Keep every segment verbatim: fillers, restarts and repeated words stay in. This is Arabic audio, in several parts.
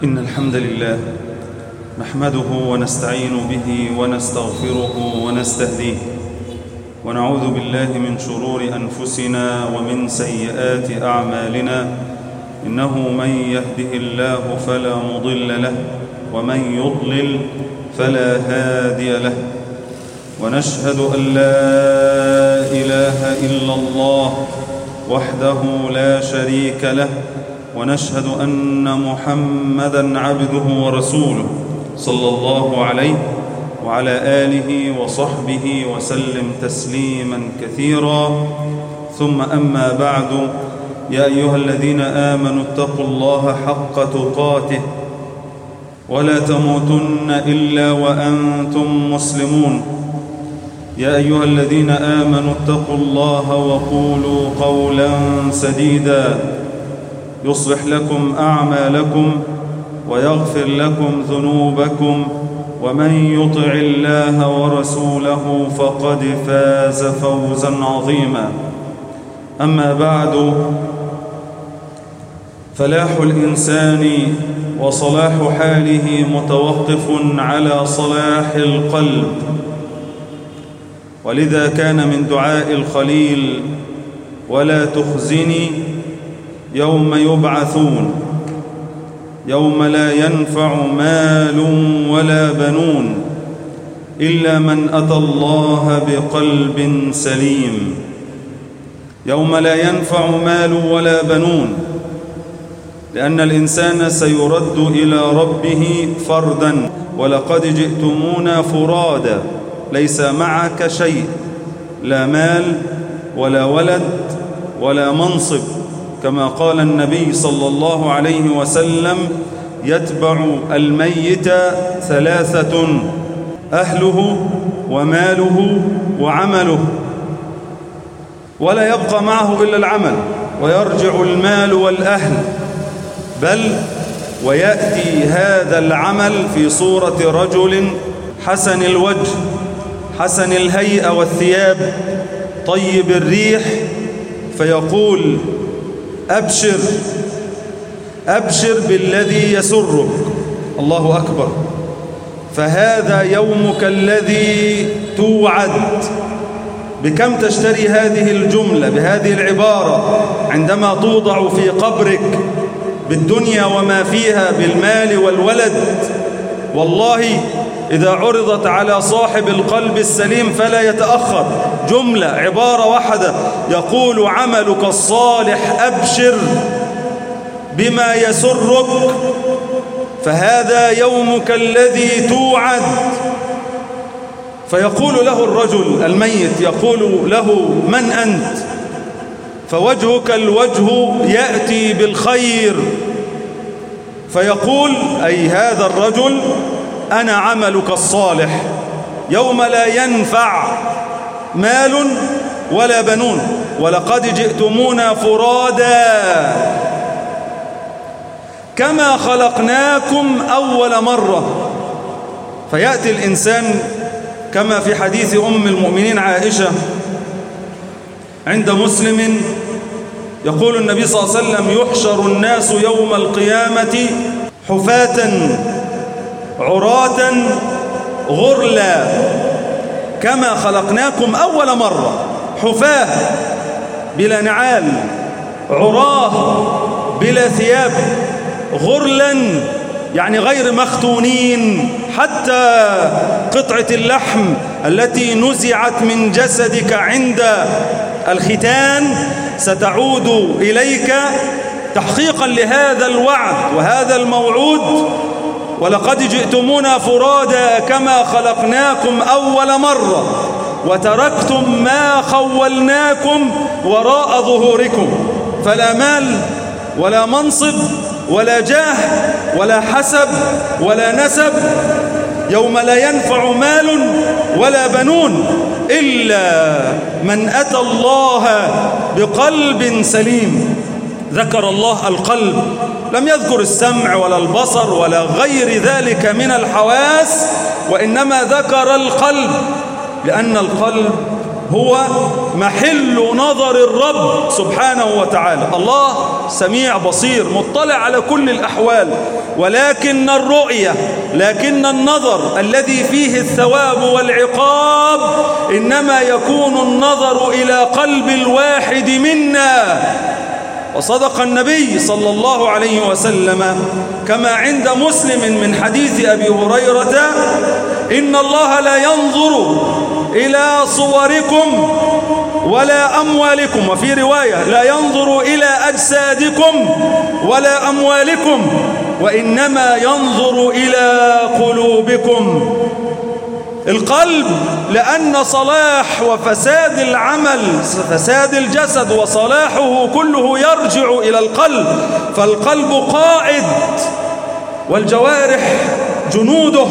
إن الحمد لله نحمده ونستعين به ونستغفره ونستهديه ونعوذ بالله من شرور أنفسنا ومن سيئات أعمالنا. إنه من يهده الله فلا مضل له ومن يضلل فلا هادي له، ونشهد أن لا إله إلا الله وحده لا شريك له، ونشهد أن محمدًا عبده ورسوله صلى الله عليه وعلى آله وصحبه وسلم تسليمًا كثيرا. ثم أما بعد، يا أيها الذين آمنوا اتقوا الله حق تقاته ولا تموتن إلا وأنتم مسلمون. يا أيها الذين آمنوا اتقوا الله وقولوا قولا سديدا يصلح لكم أعمالكم ويغفر لكم ذنوبكم، ومن يطع الله ورسوله فقد فاز فوزا عظيما. أما بعد، فلاح الإنسان وصلاح حاله متوقف على صلاح القلب، ولذا كان من دعاء الخليل: ولا تخزني يوم يبعثون، يوم لا ينفع مال ولا بنون إلا من أتى الله بقلب سليم. يوم لا ينفع مال ولا بنون، لأن الإنسان سيرد إلى ربه فردا: ولقد جئتمونا فرادا، ليس معك شيء، لا مال ولا ولد ولا منصب، كما قال النبي صلى الله عليه وسلم: يتبع الميت ثلاثة: أهله وماله وعمله، ولا يبقى معه إلا العمل، ويرجع المال والأهل، بل ويأتي هذا العمل في صورة رجل حسن الوجه حسن الهيئة والثياب طيب الريح، فيقول: أبشر أبشر بالذي يسرك. الله أكبر. فهذا يومك الذي توعد. بكم تشتري هذه الجملة بهذه العبارة عندما توضع في قبرك بالدنيا وما فيها بالمال والولد؟ والله إذا عرضت على صاحب القلب السليم فلا يتأخر. جملة، عبارة واحدة، يقول: عملك الصالح أبشر بما يسرك، فهذا يومك الذي توعد. فيقول له الرجل الميت، يقول له: من أنت؟ فوجهك الوجه يأتي بالخير. فيقول أي هذا الرجل: أنا عملك الصالح، يوم لا ينفع مال ولا بنون، ولقد جئتمونا فرادا كما خلقناكم أول مرة. فيأتي الإنسان كما في حديث أم المؤمنين عائشة عند مسلم، يقول النبي صلى الله عليه وسلم: يحشر الناس يوم القيامة حفاة عراة غرلا كما خلقناكم أول مرة. حفاة بلا نعال، عراه بلا ثياب، غرلا يعني غير مختونين، حتى قطعة اللحم التي نزعت من جسدك عند الختان ستعود إليك تحقيقا لهذا الوعد وهذا الموعود: ولقد جئتمونا فرادا كما خلقناكم أول مرة وتركتم ما خولناكم وراء ظهوركم. فلا مال ولا منصب ولا جاه ولا حسب ولا نسب، يوم لا ينفع مال ولا بنون إلا من أتى الله بقلب سليم. ذكر الله القلب، لم يذكر السمع ولا البصر ولا غير ذلك من الحواس، وإنما ذكر القلب، لأن القلب هو محل نظر الرب سبحانه وتعالى. الله سميع بصير مطلع على كل الأحوال، ولكن الرؤية لكن النظر الذي فيه الثواب والعقاب إنما يكون النظر إلى قلب الواحد منا. وصدق النبي صلى الله عليه وسلم كما عند مسلم من حديث أبي هريرة: إن الله لا ينظر إلى صوركم ولا أموالكم، وفي رواية: لا ينظر إلى أجسادكم ولا أموالكم، وإنما ينظر إلى قلوبكم. القلب، لأن صلاح وفساد العمل، فساد الجسد وصلاحه كله يرجع إلى القلب، فالقلب قائد والجوارح جنوده.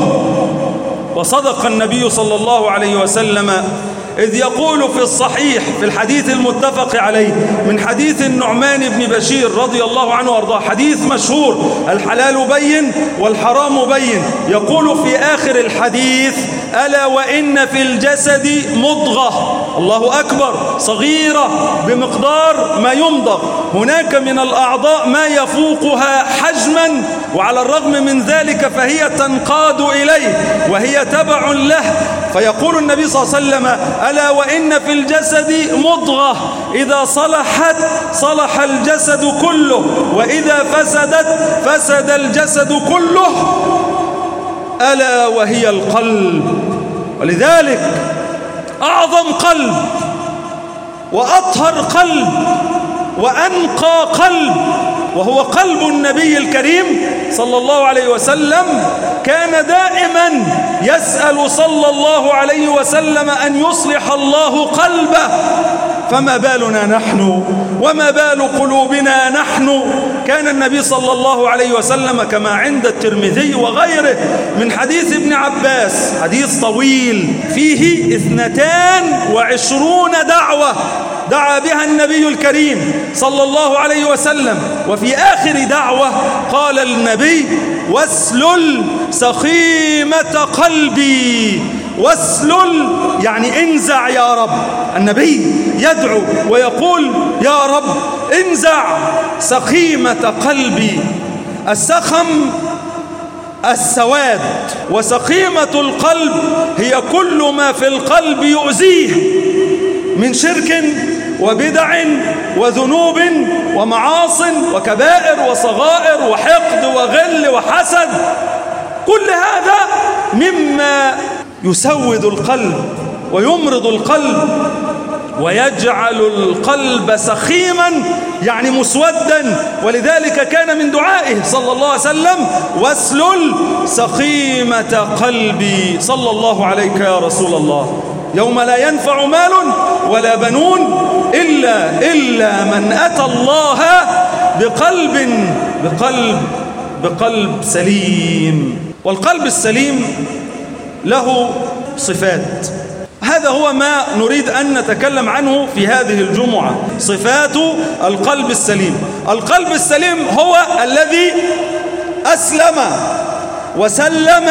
وصدق النبي صلى الله عليه وسلم إذ يقول في الصحيح في الحديث المتفق عليه من حديث النعمان بن بشير رضي الله عنه وارضاه، حديث مشهور: الحلال بين والحرام بين. يقول في آخر الحديث: ألا وإن في الجسد مضغة، الله أكبر، صغيرة بمقدار ما يمضغ، هناك من الأعضاء ما يفوقها حجما، وعلى الرغم من ذلك فهي تنقاد إليه وهي تبع له. فيقول النبي صلى الله عليه وسلم: ألا وإن في الجسد مضغة إذا صلحت صلح الجسد كله، وإذا فسدت فسد الجسد كله، ألا وهي القلب. ولذلك أعظم قلب وأطهر قلب وأنقى قلب وهو قلب النبي الكريم صلى الله عليه وسلم، كان دائما يسأل صلى الله عليه وسلم أن يصلح الله قلبه. فما بالنا نحن وما بال قلوبنا نحن؟ كان النبي صلى الله عليه وسلم كما عند الترمذي وغيره من حديث ابن عباس، حديث طويل فيه اثنتان وعشرون دعوة دعا بها النبي الكريم صلى الله عليه وسلم، وفي آخر دعوة قال النبي: واسلل سخيمة قلبي. واسلل يعني انزع يا رب. النبي يدعو ويقول: يا رب انزع سخيمة قلبي. السخم السواد، وسخيمة القلب هي كل ما في القلب يؤذيه من شرك وبدع وذنوب ومعاصٍ وكبائر وصغائر وحقد وغل وحسد. كل هذا مما يسود القلب ويمرض القلب ويجعل القلب سخيما، يعني مسودا. ولذلك كان من دعائه صلى الله عليه وسلم: واسلل سخيمة قلبي. صلى الله عليك يا رسول الله. يوم لا ينفع مال ولا بنون إلا إلا من أتى الله بقلب بقلب بقلب سليم. والقلب السليم له صفات، هذا هو ما نريد أن نتكلم عنه في هذه الجمعة، صفات القلب السليم. القلب السليم هو الذي أسلم وسلم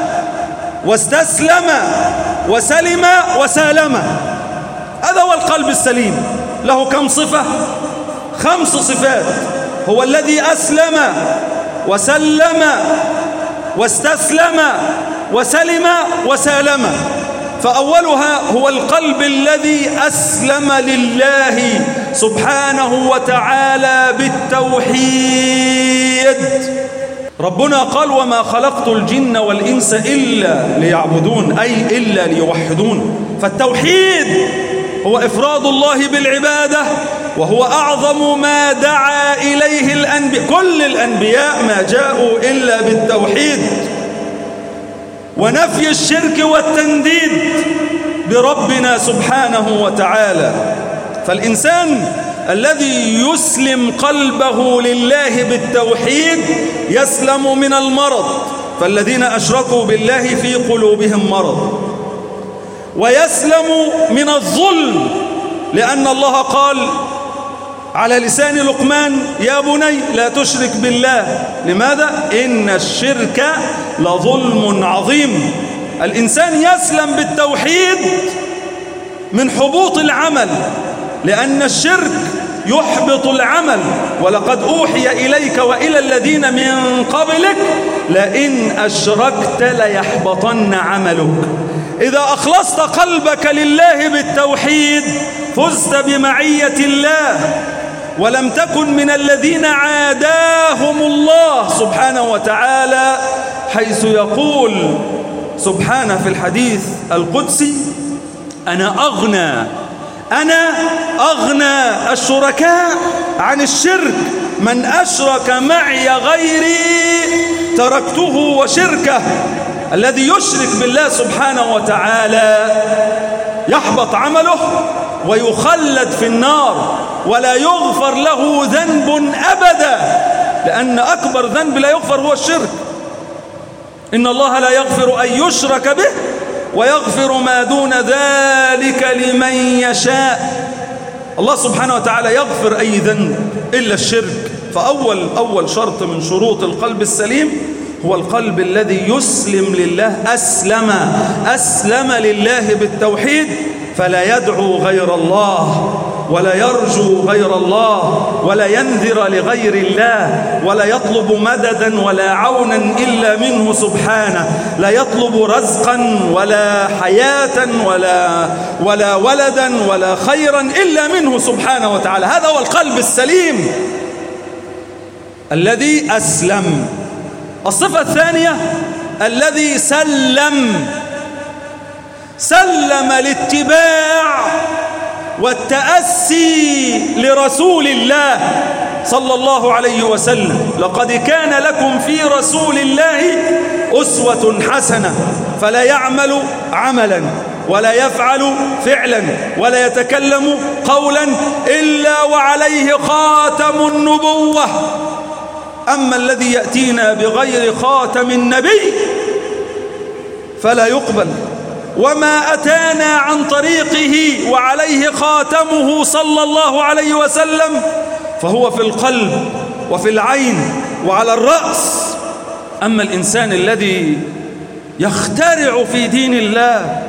واستسلم وسلم وسالم. هذا هو القلب السليم. له كم صفة؟ خمس صفات. هو الذي أسلم وسلم واستسلم وسلم وسالم. فأولها هو القلب الذي أسلم لله سبحانه وتعالى بالتوحيد. ربنا قال: وما خلقت الجن والإنس إلا ليعبدون، أي إلا ليوحدون. فالتوحيد هو إفراد الله بالعبادة، وهو أعظم ما دعا إليه الأنبياء. كل الأنبياء ما جاءوا إلا بالتوحيد ونفي الشرك والتنديد بربنا سبحانه وتعالى. فالإنسان الذي يسلم قلبه لله بالتوحيد يسلم من المرض، فالذين أشركوا بالله في قلوبهم مرض. ويسلم من الظلم، لأن الله قال على لسان لقمان: يا بني لا تشرك بالله. لماذا؟ إن الشرك لظلم عظيم. الإنسان يسلم بالتوحيد من حبوط العمل، لأن الشرك يحبط العمل. ولقد أوحي إليك وإلى الذين من قبلك لئن أشركت ليحبطن عملك. إذا أخلصت قلبك لله بالتوحيد فزت بمعية الله، ولم تكن من الذين عاداهم الله سبحانه وتعالى، حيث يقول سبحانه في الحديث القدسي: أنا أغنى أنا أغنى الشركاء عن الشرك، من أشرك معي غيري تركته وشركه. الذي يشرك بالله سبحانه وتعالى يحبط عمله ويخلد في النار ولا يغفر له ذنب أبدا، لأن أكبر ذنب لا يغفر هو الشرك. إن الله لا يغفر أن يشرك به ويغفر ما دون ذلك لمن يشاء. الله سبحانه وتعالى يغفر أي ذنب إلا الشرك. فأول أول شرط من شروط القلب السليم هو القلب الذي يسلم لله، أسلم أسلم لله بالتوحيد، فلا يدعو غير الله ولا يرجو غير الله ولا ينذر لغير الله ولا يطلب مددا ولا عونا إلا منه سبحانه، لا يطلب رزقا ولا حياة ولا ولا ولدا ولا خيرا إلا منه سبحانه وتعالى. هذا هو القلب السليم الذي أسلم. الصفة الثانية الذي سلم سلم الاتباع والتأسي لرسول الله صلى الله عليه وسلم. لقد كان لكم في رسول الله أسوة حسنة، فلا يعمل عملا ولا يفعل فعلا ولا يتكلم قولا إلا وعليه خاتم النبوة. أما الذي يأتينا بغير خاتم النبي فلا يقبل، وما أتانا عن طريقه وعليه خاتمه صلى الله عليه وسلم فهو في القلب وفي العين وعلى الرأس. أما الإنسان الذي يخترع في دين الله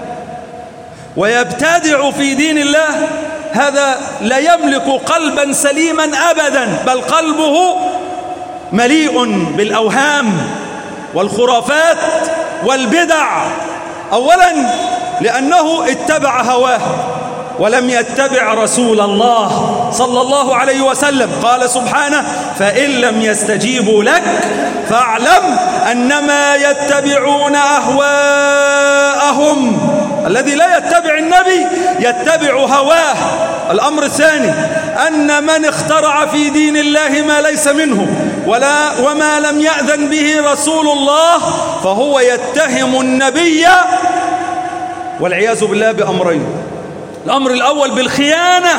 ويبتدع في دين الله، هذا لا يملك قلبا سليما أبدا، بل قلبه مليء بالأوهام والخرافات والبدع. أولا لأنه اتبع هواه ولم يتبع رسول الله صلى الله عليه وسلم. قال سبحانه: فإن لم يستجيبوا لك فاعلم أنما يتبعون أهواءهم. الذي لا يتبع النبي يتبع هواه. الأمر الثاني أن من اخترع في دين الله ما ليس منه ولا وما لم يأذن به رسول الله فهو يتهم النبي والعياذ بالله بأمرين. الأمر الأول بالخيانة،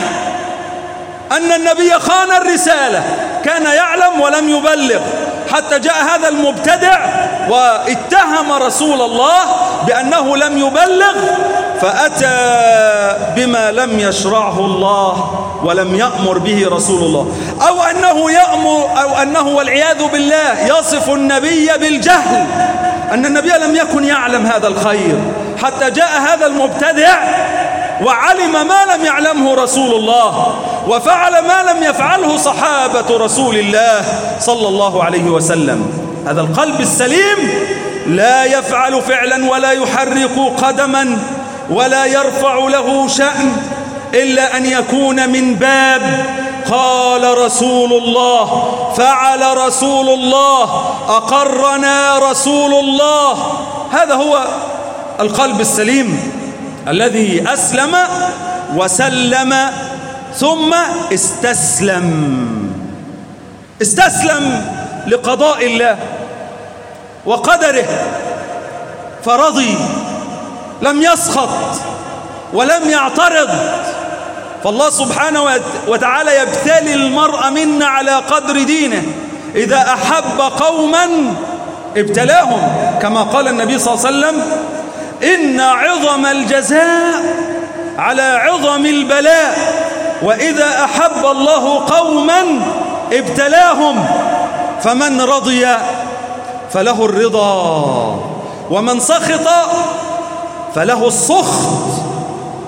أن النبي خان الرسالة، كان يعلم ولم يبلغ، حتى جاء هذا المبتدع واتهم رسول الله بأنه لم يبلغ، فأتى بما لم يشرعه الله ولم يأمر به رسول الله، أو أنه يأمر أو أنه والعياذ بالله يصف النبي بالجهل، أن النبي لم يكن يعلم هذا الخير، حتى جاء هذا المبتدع وعلم ما لم يعلمه رسول الله وفعل ما لم يفعله صحابة رسول الله صلى الله عليه وسلم. هذا القلب السليم لا يفعل فعلا ولا يحرك قدما ولا يرفع له شأن إلا أن يكون من باب قال رسول الله، فعل رسول الله، أقرنا رسول الله. هذا هو القلب السليم الذي أسلم وسلم ثم استسلم استسلم لقضاء الله وقدره فرضي، لم يسخط ولم يعترض. فالله سبحانه وتعالى يبتلي المرء منا على قدر دينه. إذا أحب قوما ابتلاهم، كما قال النبي صلى الله عليه وسلم: إن عظم الجزاء على عظم البلاء، وإذا أحب الله قوما ابتلاهم، فمن رضي فله الرضا ومن سخط فله السخط.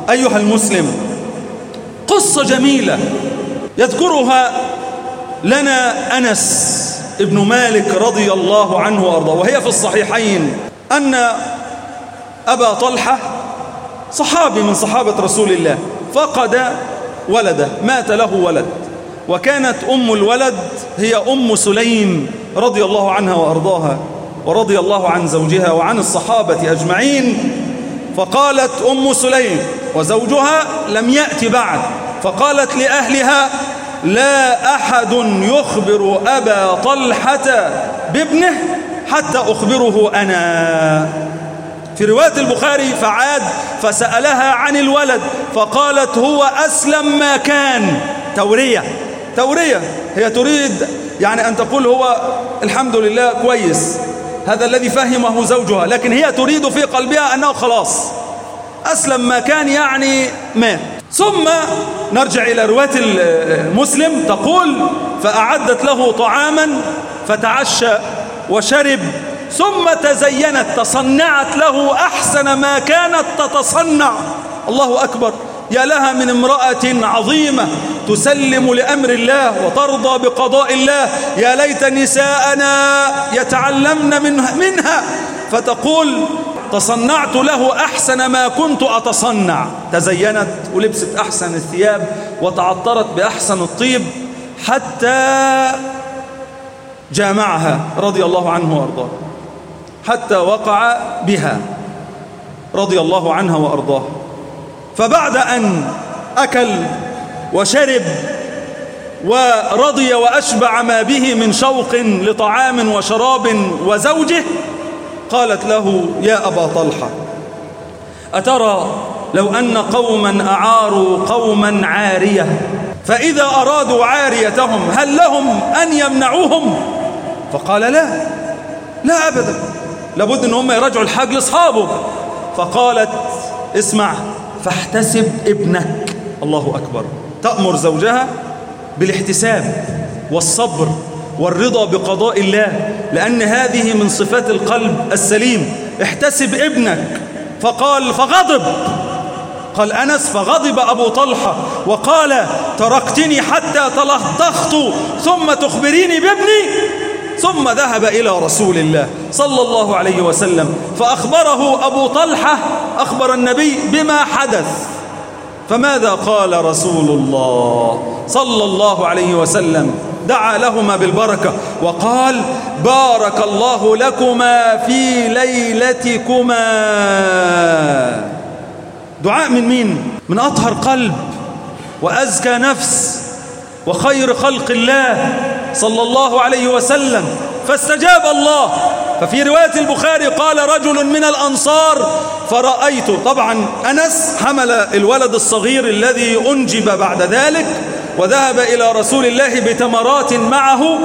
أيها المسلم، قصة جميلة يذكرها لنا أنس ابن مالك رضي الله عنه وأرضاه، وهي في الصحيحين، أن أبا طلحة صحابي من صحابة رسول الله فقد ولده، مات له ولد، وكانت أم الولد هي أم سليم رضي الله عنها وأرضاها، ورضي الله عن زوجها وعن الصحابة أجمعين. فقالت أم سليم وزوجها لم يأتي بعد، فقالت لأهلها: لا أحد يخبر أبا طلحة بابنه حتى أخبره أنا. في رواية البخاري: فعاد فسألها عن الولد فقالت: هو أسلم ما كان. تورية تورية هي تريد يعني أن تقول هو الحمد لله كويس، هذا الذي فهمه زوجها، لكن هي تريد في قلبها أنه خلاص أسلم ما كان، يعني مات. ثم نرجع إلى رواية المسلم تقول: فأعدت له طعاما فتعشى وشرب، ثم تزينت، تصنعت له أحسن ما كانت تتصنع. الله أكبر، يا لها من امرأة عظيمة تسلم لأمر الله وترضى بقضاء الله، يا ليت نساءنا يتعلمن منها. فتقول: تصنعت له أحسن ما كنت أتصنع. تزينت ولبست أحسن الثياب وتعطرت بأحسن الطيب حتى جامعها رضي الله عنه وأرضاه، حتى وقع بها رضي الله عنها وأرضاه. فبعد أن أكل وشرب ورضي وأشبع ما به من شوق لطعام وشراب وزوجه، قالت له: يا أبا طلحة، أترى لو أن قوما أعاروا قوما عارية، فإذا أرادوا عاريتهم هل لهم أن يمنعوهم؟ فقال: لا لا أبدا، لابد أن هم يرجعوا الحاج لأصحابه. فقالت: اسمع، فاحتسب ابنك. الله أكبر، تأمر زوجها بالاحتساب والصبر والرضا بقضاء الله، لأن هذه من صفات القلب السليم. احتسب ابنك. فقال فغضب، قال أنس: فغضب أبو طلحة وقال: تركتني حتى تلطخت ثم تخبريني بابني؟ ثم ذهب إلى رسول الله صلى الله عليه وسلم فأخبره أبو طلحة، أخبر النبي بما حدث. فماذا قال رسول الله صلى الله عليه وسلم؟ دعا لهما بالبركة وقال: بارك الله لكما في ليلتكما. دعاء من مين؟ من أطهر قلب وأزكى نفس وخير خلق الله صلى الله عليه وسلم، فاستجاب الله. ففي رواية البخاري قال رجل من الأنصار: فرأيت، طبعا أنس حمل الولد الصغير الذي أنجب بعد ذلك وذهب إلى رسول الله بتمرات معه،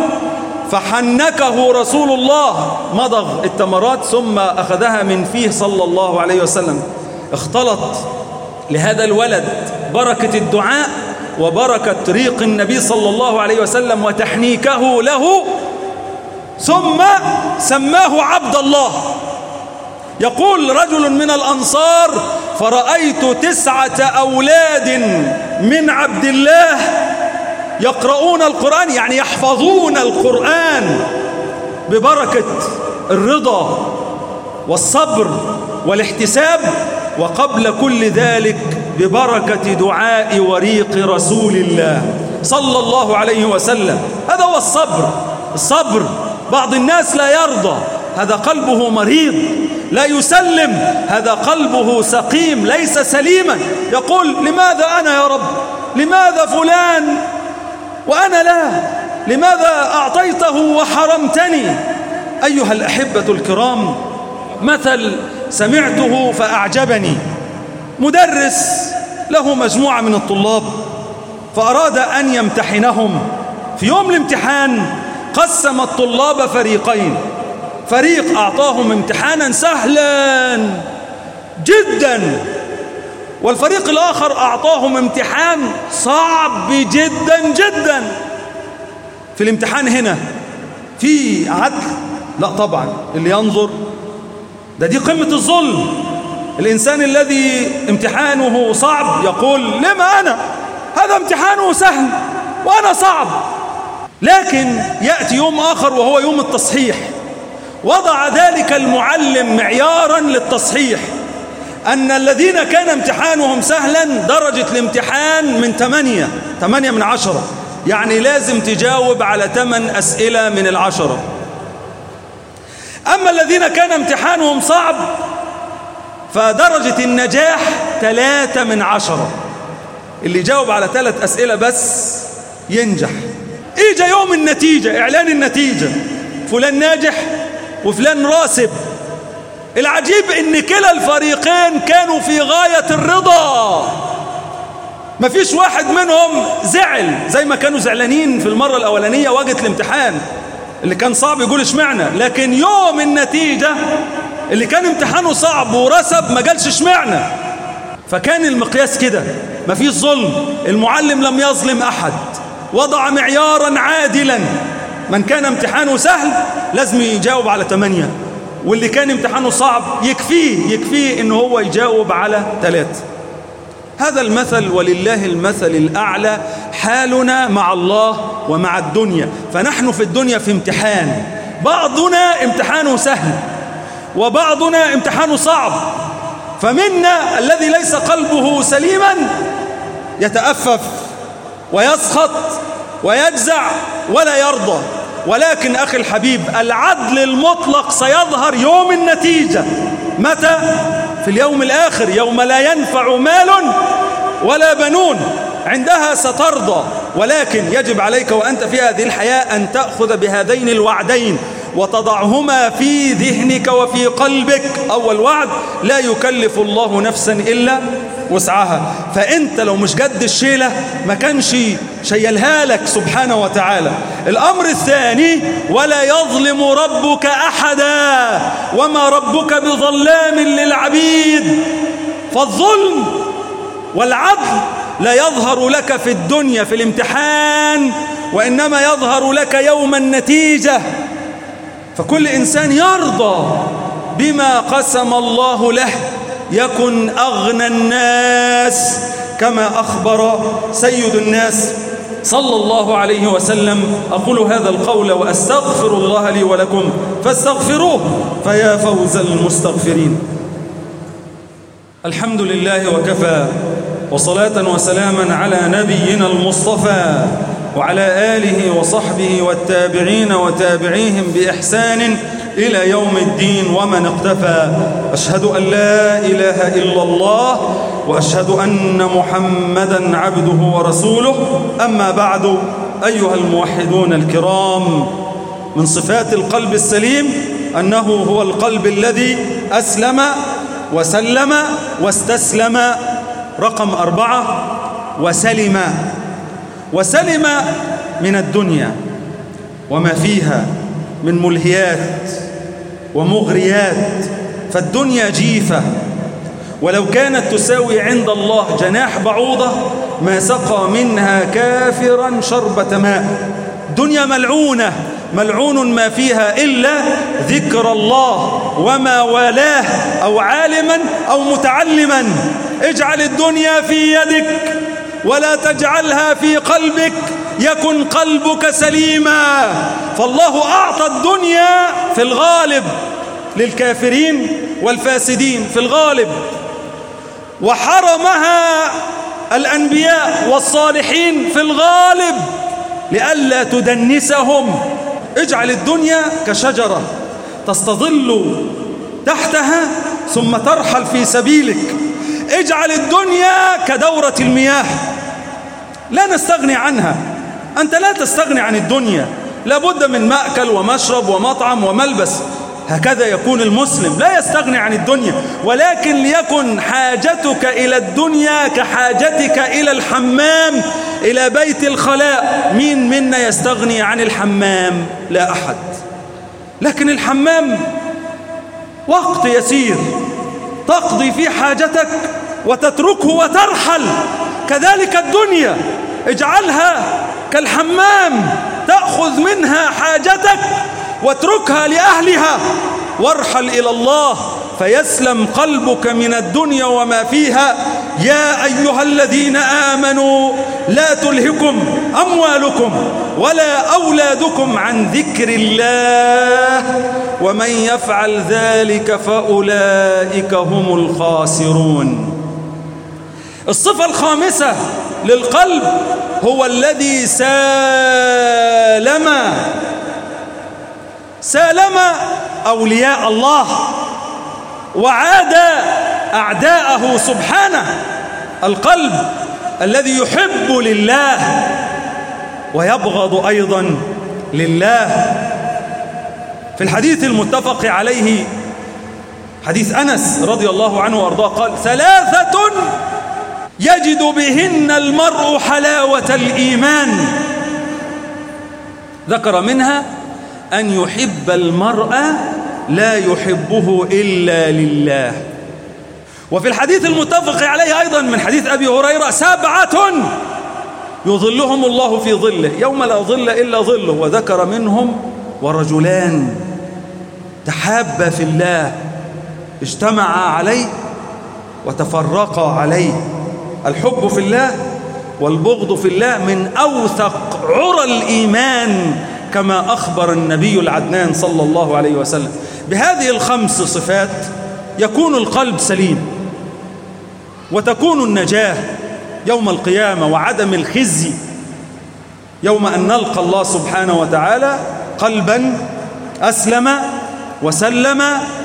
فحنكه رسول الله، مضغ التمرات ثم أخذها من فيه صلى الله عليه وسلم. اختلط لهذا الولد بركة الدعاء وبركة ريق النبي صلى الله عليه وسلم وتحنيكه له، ثم سماه عبد الله. يقول رجل من الأنصار: فرأيت تسعة أولاد من عبد الله يقرؤون القرآن، يعني يحفظون القرآن، ببركة الرضا والصبر والاحتساب، وقبل كل ذلك ببركة دعاء وريق رسول الله صلى الله عليه وسلم. هذا هو الصبر. الصبر، بعض الناس لا يرضى، هذا قلبه مريض، لا يسلم، هذا قلبه سقيم ليس سليما، يقول: لماذا أنا يا رب؟ لماذا فلان وأنا لا؟ لماذا أعطيته وحرمتني؟ أيها الأحبة الكرام، مثل سمعته فأعجبني. مدرس له مجموعة من الطلاب فأراد أن يمتحنهم. في يوم الامتحان قسم الطلاب فريقين، فريق أعطاهم امتحانا سهلا جدا، والفريق الآخر أعطاهم امتحان صعب جدا جدا. في الامتحان هنا في عدل؟ لا طبعا، اللي ينظر ده دي قمة الظلم. الإنسان الذي امتحانه صعب يقول لما أنا، هذا امتحانه سهل وأنا صعب. لكن يأتي يوم آخر وهو يوم التصحيح، وضع ذلك المعلم معيارا للتصحيح، أن الذين كان امتحانهم سهلا درجة الامتحان من ثمانية ثمانية من عشرة، يعني لازم تجاوب على ثمان أسئلة من العشرة. أما الذين كان امتحانهم صعب فدرجة النجاح ثلاثة من عشرة، اللي جاوب على ثلاث أسئلة بس ينجح. إجا يوم النتيجة، إعلان النتيجة، فلان ناجح وفلان راسب. العجيب إن كلا الفريقين كانوا في غاية الرضا، ما فيش واحد منهم زعل زي ما كانوا زعلانين في المرة الأولانية وجت الامتحان اللي كان صعب يقول اشمعنى. لكن يوم النتيجة اللي كان امتحانه صعب ورسب ما قالش اشمعنى. فكان المقياس كده، ما فيش ظلم، المعلم لم يظلم أحد، وضع معيارا عادلا. من كان امتحانه سهل لازم يجاوب على ثمانية، واللي كان امتحانه صعب يكفيه يكفيه إنه هو يجاوب على ثلاثة. هذا المثل ولله المثل الأعلى حالنا مع الله ومع الدنيا. فنحن في الدنيا في امتحان، بعضنا امتحانه سهل وبعضنا امتحانه صعب. فمنا الذي ليس قلبه سليما يتأفف ويسخط ويجزع ولا يرضى. ولكن أخي الحبيب، العدل المطلق سيظهر يوم النتيجة. متى؟ في اليوم الآخر، يوم لا ينفع مال ولا بنون، عندها سترضى. ولكن يجب عليك وأنت في هذه الحياة أن تأخذ بهذين الوعدين وتضعهما في ذهنك وفي قلبك. أول وعد: لا يكلف الله نفسا إلا وسعها. فأنت لو مش قد الشيلة ما كانش شيلها لك سبحانه وتعالى. الأمر الثاني: ولا يظلم ربك أحدا وما ربك بظلام للعبيد. فالظلم والعدل لا يظهر لك في الدنيا في الامتحان، وإنما يظهر لك يوم النتيجة. فكل إنسان يرضى بما قسم الله له يكن أغنى الناس، كما أخبر سيد الناس صلى الله عليه وسلم. أقول هذا القول وأستغفر الله لي ولكم فاستغفروه فيا فوز المستغفرين. الحمد لله وكفى، وصلاة وسلاما على نبينا المصطفى وعلى آله وصحبه والتابعين وتابعيهم بإحسان إلى يوم الدين ومن اقتفى. أشهد أن لا إله إلا الله وأشهد أن محمدا عبده ورسوله. أما بعد، أيها الموحدون الكرام، من صفات القلب السليم أنه هو القلب الذي أسلم وسلم واستسلم. رقم أربعة: وسلم. وسلم من الدنيا وما فيها من ملهيات ومغريات. فالدنيا جيفة، ولو كانت تساوي عند الله جناح بعوضة ما سقى منها كافرا شربة ماء. دنيا ملعونة، ملعون ما فيها إلا ذكر الله وما والاه، أو عالما أو متعلما. اجعل الدنيا في يدك ولا تجعلها في قلبك، يكن قلبك سليما. فالله أعطى الدنيا في الغالب للكافرين والفاسدين في الغالب، وحرمها الأنبياء والصالحين في الغالب لئلا تدنسهم. اجعل الدنيا كشجرة تستظل تحتها ثم ترحل في سبيلك. اجعل الدنيا كدورة المياه لا نستغني عنها. أنت لا تستغني عن الدنيا، لابد من مأكل ومشرب ومطعم وملبس. هكذا يكون المسلم، لا يستغني عن الدنيا، ولكن ليكن حاجتك إلى الدنيا كحاجتك إلى الحمام، إلى بيت الخلاء. مين منا يستغني عن الحمام؟ لا أحد. لكن الحمام وقت يسير تقضي فيه حاجتك وتتركه وترحل. كذلك الدنيا اجعلها كالحمام، تأخذ منها حاجتك واتركها لأهلها وارحل إلى الله. فيسلم قلبك من الدنيا وما فيها. يا أيها الذين آمنوا لا تلهكم أموالكم ولا أولادكم عن ذكر الله ومن يفعل ذلك فأولئك هم الخاسرون. الصفة الخامسة للقلب هو الذي سالم سالم أولياء الله وعاد أعداءه سبحانه. القلب الذي يحب لله ويبغض أيضا لله. في الحديث المتفق عليه حديث أنس رضي الله عنه وأرضاه قال: ثلاثة يجد بهن المرء حلاوة الإيمان، ذكر منها أن يحب المرء لا يحبه إلا لله. وفي الحديث المتفق عليه أيضا من حديث أبي هريرة: سبعة يظلهم الله في ظله يوم لا ظل إلا ظله، وذكر منهم: ورجلان تحابا في الله اجتمعا عليه وتفرقا عليه. الحب في الله والبغض في الله من أوثق عرى الإيمان، كما أخبر النبي العدنان صلى الله عليه وسلم. بهذه الخمس صفات يكون القلب سليم، وتكون النجاة يوم القيامة وعدم الخزي يوم أن نلقى الله سبحانه وتعالى قلبا أسلم وسلم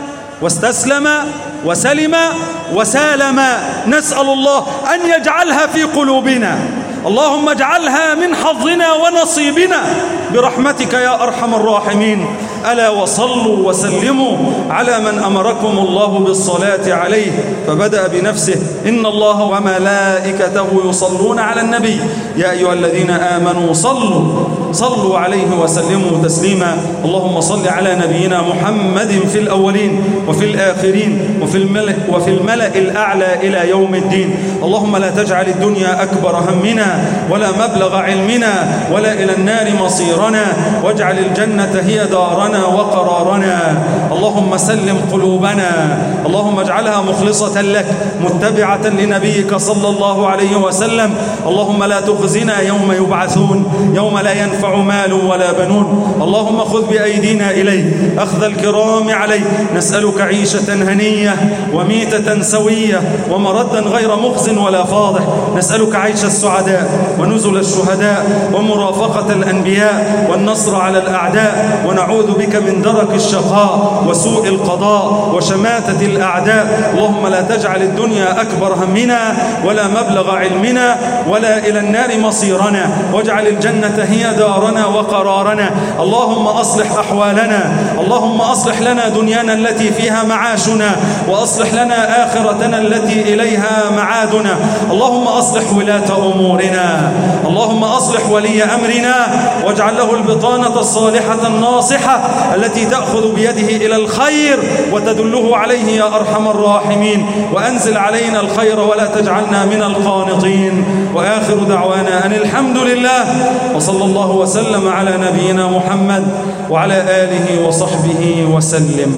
واستسلم وسلم وسالم. نسأل الله أن يجعلها في قلوبنا، اللهم اجعلها من حظنا ونصيبنا برحمتك يا أرحم الراحمين. ألا وصلوا وسلموا على من أمركم الله بالصلاة عليه، فبدأ بنفسه: إن الله وملائكته يصلون على النبي يا أيها الذين آمنوا صلوا صلوا عليه وسلموا تسليما. اللهم صل على نبينا محمد في الأولين وفي الآخرين وفي الملأ, وفي الملأ الأعلى إلى يوم الدين. اللهم لا تجعل الدنيا أكبر همنا ولا مبلغ علمنا ولا إلى النار مصيرنا، واجعل الجنة هي دارنا وقرارنا. اللهم سلم قلوبنا، اللهم اجعلها مخلصة لك متبعة لنبيك صلى الله عليه وسلم. اللهم لا تخزنا يوم يبعثون، يوم لا ينفع مال ولا بنون. اللهم خذ بأيدينا إليه أخذ الكرام عليه. نسألك عيشة هنية وميتة سوية ومردا غير مخز ولا فاضح. نسألك عيش السعداء ونزل الشهداء ومرافقة الأنبياء والنصر على الأعداء، ونعوذ بك من درك الشقاء وسوء القضاء وشماتة الأعداء. اللهم لا تجعل الدنيا أكبر همنا ولا مبلغ علمنا ولا إلى النار مصيرنا، واجعل الجنة هي دارنا وقرارنا. اللهم أصلح أحوالنا، اللهم أصلح لنا دنيانا التي فيها معاشنا، وأصلح لنا آخرتنا التي إليها معادنا. اللهم أصلح ولاة أمورنا، اللهم أصلح ولي أمرنا، واجعل له البطانة الصالحة الناصحة التي تأخذ بيده إلى الخير وتدله عليه يا أرحم الراحمين. وأنزل علينا الخير ولا تجعلنا من القانطين. وآخر دعوانا أن الحمد لله، وصلى الله وسلم على نبينا محمد وعلى آله وصحبه وسلم.